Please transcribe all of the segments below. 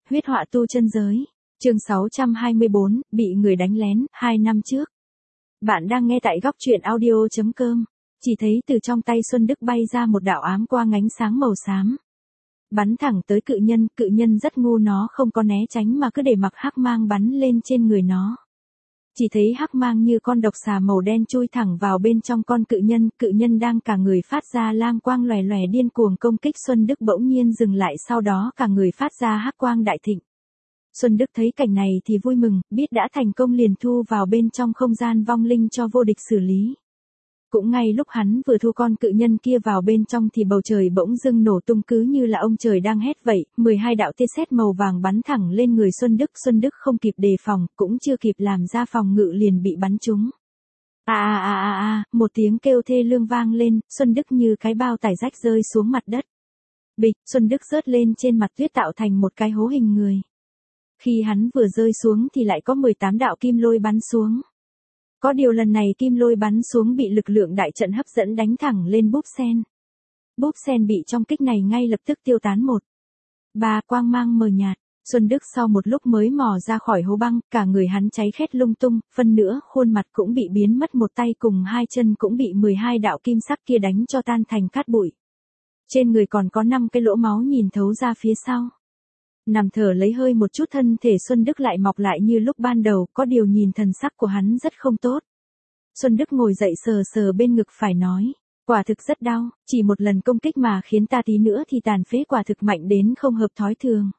huyết họa tu chân giới. Chương 624, bị người đánh lén, 2 năm trước. Bạn đang nghe tại góc truyện audio.com. Chỉ thấy từ trong tay Xuân Đức bay ra một đạo ám quang ánh sáng màu xám. Bắn thẳng tới cự nhân rất ngu, nó không có né tránh mà cứ để mặc hắc mang bắn lên trên người nó. Chỉ thấy hắc mang như con độc xà màu đen chui thẳng vào bên trong con cự nhân đang cả người phát ra lam quang lòe lòe điên cuồng công kích Xuân Đức, bỗng nhiên dừng lại, sau đó cả người phát ra hắc quang đại thịnh. Xuân Đức thấy cảnh này thì vui mừng, biết đã thành công liền thu vào bên trong không gian vong linh cho vô địch xử lý. Cũng ngay lúc hắn vừa thu con cự nhân kia vào bên trong thì bầu trời bỗng dưng nổ tung, cứ như là ông trời đang hét vậy, 12 đạo tia sét màu vàng bắn thẳng lên người Xuân Đức không kịp đề phòng, cũng chưa kịp làm ra phòng ngự liền bị bắn trúng. Một tiếng kêu thê lương vang lên, Xuân Đức như cái bao tải rách rơi xuống mặt đất. Bịch, Xuân Đức rớt lên trên mặt tuyết tạo thành một cái hố hình người. Khi hắn vừa rơi xuống thì lại có 18 đạo kim lôi bắn xuống. Có điều lần này kim lôi bắn xuống bị lực lượng đại trận hấp dẫn đánh thẳng lên búp sen. Búp sen bị trong kích này ngay lập tức tiêu tán quang mang mờ nhạt. Xuân Đức sau một lúc mới mò ra khỏi hố băng, cả người hắn cháy khét lung tung, phân nữa khuôn mặt cũng bị biến mất, một tay cùng 2 chân cũng bị 12 đạo kim sắc kia đánh cho tan thành cát bụi. Trên người còn có 5 cái lỗ máu nhìn thấu ra phía sau. Nằm thở lấy hơi một chút, thân thể Xuân Đức lại mọc lại như lúc ban đầu, có điều nhìn thần sắc của hắn rất không tốt. Xuân Đức ngồi dậy sờ bên ngực phải nói, quả thực rất đau, chỉ một lần công kích mà khiến ta tí nữa thì tàn phế, quả thực mạnh đến không hợp thói thường.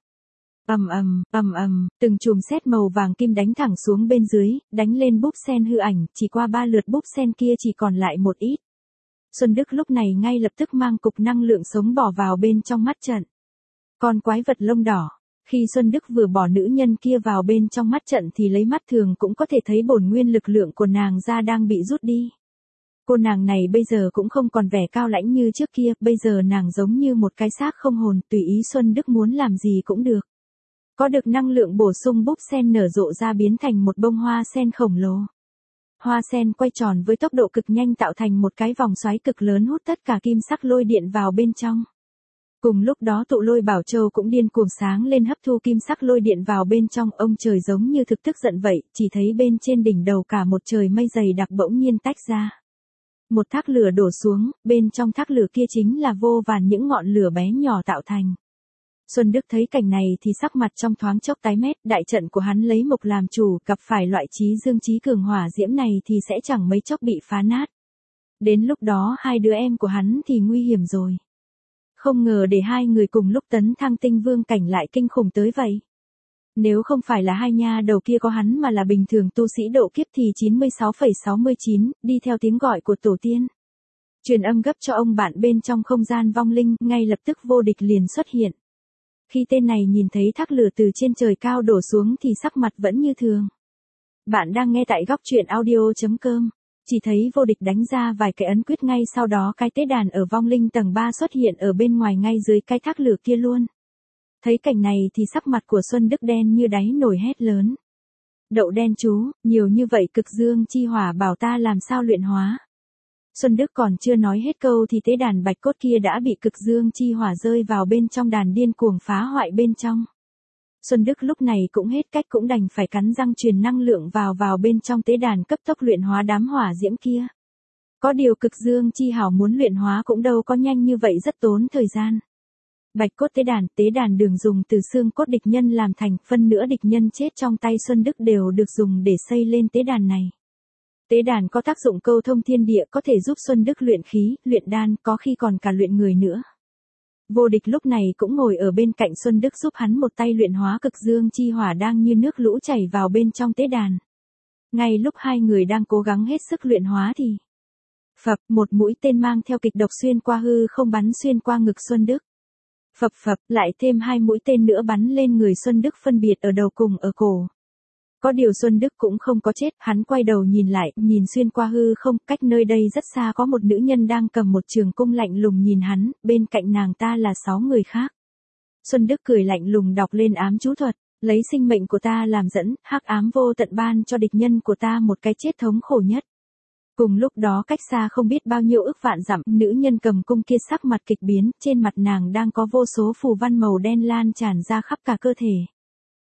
Từng chùm sét màu vàng kim đánh thẳng xuống bên dưới, đánh lên búp sen hư ảnh, chỉ qua 3 lượt búp sen kia chỉ còn lại một ít. Xuân Đức lúc này ngay lập tức mang cục năng lượng sống bỏ vào bên trong mắt trận. Con quái vật lông đỏ. Khi Xuân Đức vừa bỏ nữ nhân kia vào bên trong mắt trận thì lấy mắt thường cũng có thể thấy bổn nguyên lực lượng của nàng ra đang bị rút đi. Cô nàng này bây giờ cũng không còn vẻ cao lãnh như trước kia, bây giờ nàng giống như một cái xác không hồn, tùy ý Xuân Đức muốn làm gì cũng được. Có được năng lượng bổ sung, búp sen nở rộ ra biến thành một bông hoa sen khổng lồ. Hoa sen quay tròn với tốc độ cực nhanh tạo thành một cái vòng xoáy cực lớn hút tất cả kim sắc lôi điện vào bên trong. Cùng lúc đó tụ lôi bảo châu cũng điên cuồng sáng lên hấp thu kim sắc lôi điện vào bên trong, ông trời giống như thực tức giận vậy, chỉ thấy bên trên đỉnh đầu cả một trời mây dày đặc bỗng nhiên tách ra. Một thác lửa đổ xuống, bên trong thác lửa kia chính là vô vàn những ngọn lửa bé nhỏ tạo thành. Xuân Đức thấy cảnh này thì sắc mặt trong thoáng chốc tái mét, đại trận của hắn lấy mộc làm chủ, gặp phải loại chí dương chí cường hỏa diễm này thì sẽ chẳng mấy chốc bị phá nát. Đến lúc đó 2 đứa em của hắn thì nguy hiểm rồi. Không ngờ để 2 người cùng lúc tấn thăng tinh vương cảnh lại kinh khủng tới vậy. Nếu không phải là 2 nha đầu kia có hắn mà là bình thường tu sĩ độ kiếp thì 96,69, đi theo tiếng gọi của tổ tiên. Truyền âm gấp cho ông bạn bên trong không gian vong linh, ngay lập tức vô địch liền xuất hiện. Khi tên này nhìn thấy thác lửa từ trên trời cao đổ xuống thì sắc mặt vẫn như thường. Bạn đang nghe tại góc truyện audio.com. Chỉ thấy vô địch đánh ra vài cái ấn quyết, ngay sau đó cái tế đàn ở vong linh tầng 3 xuất hiện ở bên ngoài ngay dưới cái thác lửa kia luôn. Thấy cảnh này thì sắc mặt của Xuân Đức đen như đáy nồi, hét lớn. Đậu đen chú, nhiều như vậy cực dương chi hỏa bảo ta làm sao luyện hóa. Xuân Đức còn chưa nói hết câu thì tế đàn bạch cốt kia đã bị cực dương chi hỏa rơi vào bên trong đàn điên cuồng phá hoại bên trong. Xuân Đức lúc này cũng hết cách, cũng đành phải cắn răng truyền năng lượng vào bên trong tế đàn cấp tốc luyện hóa đám hỏa diễm kia. Có điều cực dương chi hảo muốn luyện hóa cũng đâu có nhanh như vậy, rất tốn thời gian. Bạch cốt tế đàn đường dùng từ xương cốt địch nhân làm thành, phân nữa địch nhân chết trong tay Xuân Đức đều được dùng để xây lên tế đàn này. Tế đàn có tác dụng câu thông thiên địa, có thể giúp Xuân Đức luyện khí, luyện đan, có khi còn cả luyện người nữa. Vô địch lúc này cũng ngồi ở bên cạnh Xuân Đức giúp hắn một tay luyện hóa cực dương chi hỏa đang như nước lũ chảy vào bên trong tế đàn. Ngay lúc 2 người đang cố gắng hết sức luyện hóa thì phập, một mũi tên mang theo kịch độc xuyên qua hư không bắn xuyên qua ngực Xuân Đức. Phập, lại thêm 2 mũi tên nữa bắn lên người Xuân Đức, phân biệt ở đầu cùng ở cổ. Có điều Xuân Đức cũng không có chết, hắn quay đầu nhìn lại, nhìn xuyên qua hư không, cách nơi đây rất xa có một nữ nhân đang cầm một trường cung lạnh lùng nhìn hắn, bên cạnh nàng ta là 6 người khác. Xuân Đức cười lạnh lùng đọc lên ám chú thuật, lấy sinh mệnh của ta làm dẫn, hắc ám vô tận ban cho địch nhân của ta một cái chết thống khổ nhất. Cùng lúc đó cách xa không biết bao nhiêu ức vạn dặm, nữ nhân cầm cung kia sắc mặt kịch biến, trên mặt nàng đang có vô số phù văn màu đen lan tràn ra khắp cả cơ thể.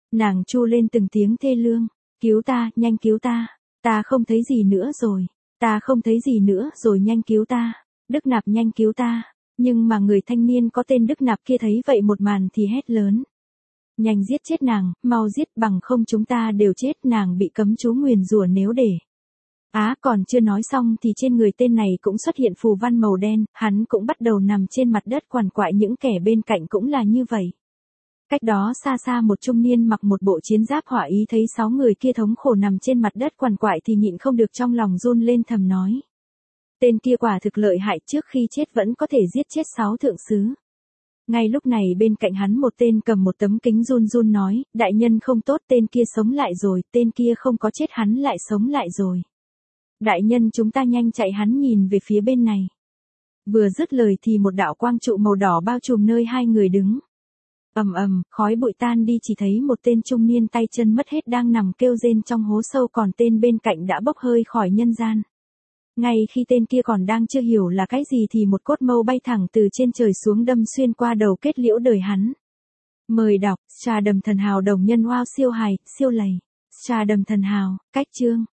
Nàng chu lên từng tiếng thê lương. Cứu ta, nhanh cứu ta. Ta không thấy gì nữa rồi. Ta không thấy gì nữa rồi, nhanh cứu ta. Đức Nạp nhanh cứu ta. Nhưng mà người thanh niên có tên Đức Nạp kia thấy vậy một màn thì hét lớn. Nhanh giết chết nàng, mau giết, bằng không chúng ta đều chết. Nàng bị cấm chú nguyền rủa nếu để. Còn chưa nói xong thì trên người tên này cũng xuất hiện phù văn màu đen, hắn cũng bắt đầu nằm trên mặt đất quằn quại, những kẻ bên cạnh cũng là như vậy. Cách đó xa xa một trung niên mặc một bộ chiến giáp hỏa ý thấy 6 người kia thống khổ nằm trên mặt đất quằn quại thì nhịn không được trong lòng run lên, thầm nói. Tên kia quả thực lợi hại, trước khi chết vẫn có thể giết chết 6 thượng sứ. Ngay lúc này bên cạnh hắn một tên cầm một tấm kính run run nói, đại nhân không tốt, tên kia sống lại rồi, tên kia không có chết, hắn lại sống lại rồi. Đại nhân chúng ta nhanh chạy, hắn nhìn về phía bên này. Vừa dứt lời thì một đạo quang trụ màu đỏ bao trùm nơi hai người đứng. Ầm ầm, khói bụi tan đi, chỉ thấy một tên trung niên tay chân mất hết đang nằm kêu rên trong hố sâu, còn tên bên cạnh đã bốc hơi khỏi nhân gian. Ngay khi tên kia còn đang chưa hiểu là cái gì thì một cốt mâu bay thẳng từ trên trời xuống đâm xuyên qua đầu, kết liễu đời hắn. Mời đọc, Trà Đầm Thần Hào đồng nhân wow, siêu hài, siêu lầy. Trà Đầm Thần Hào, cách chương.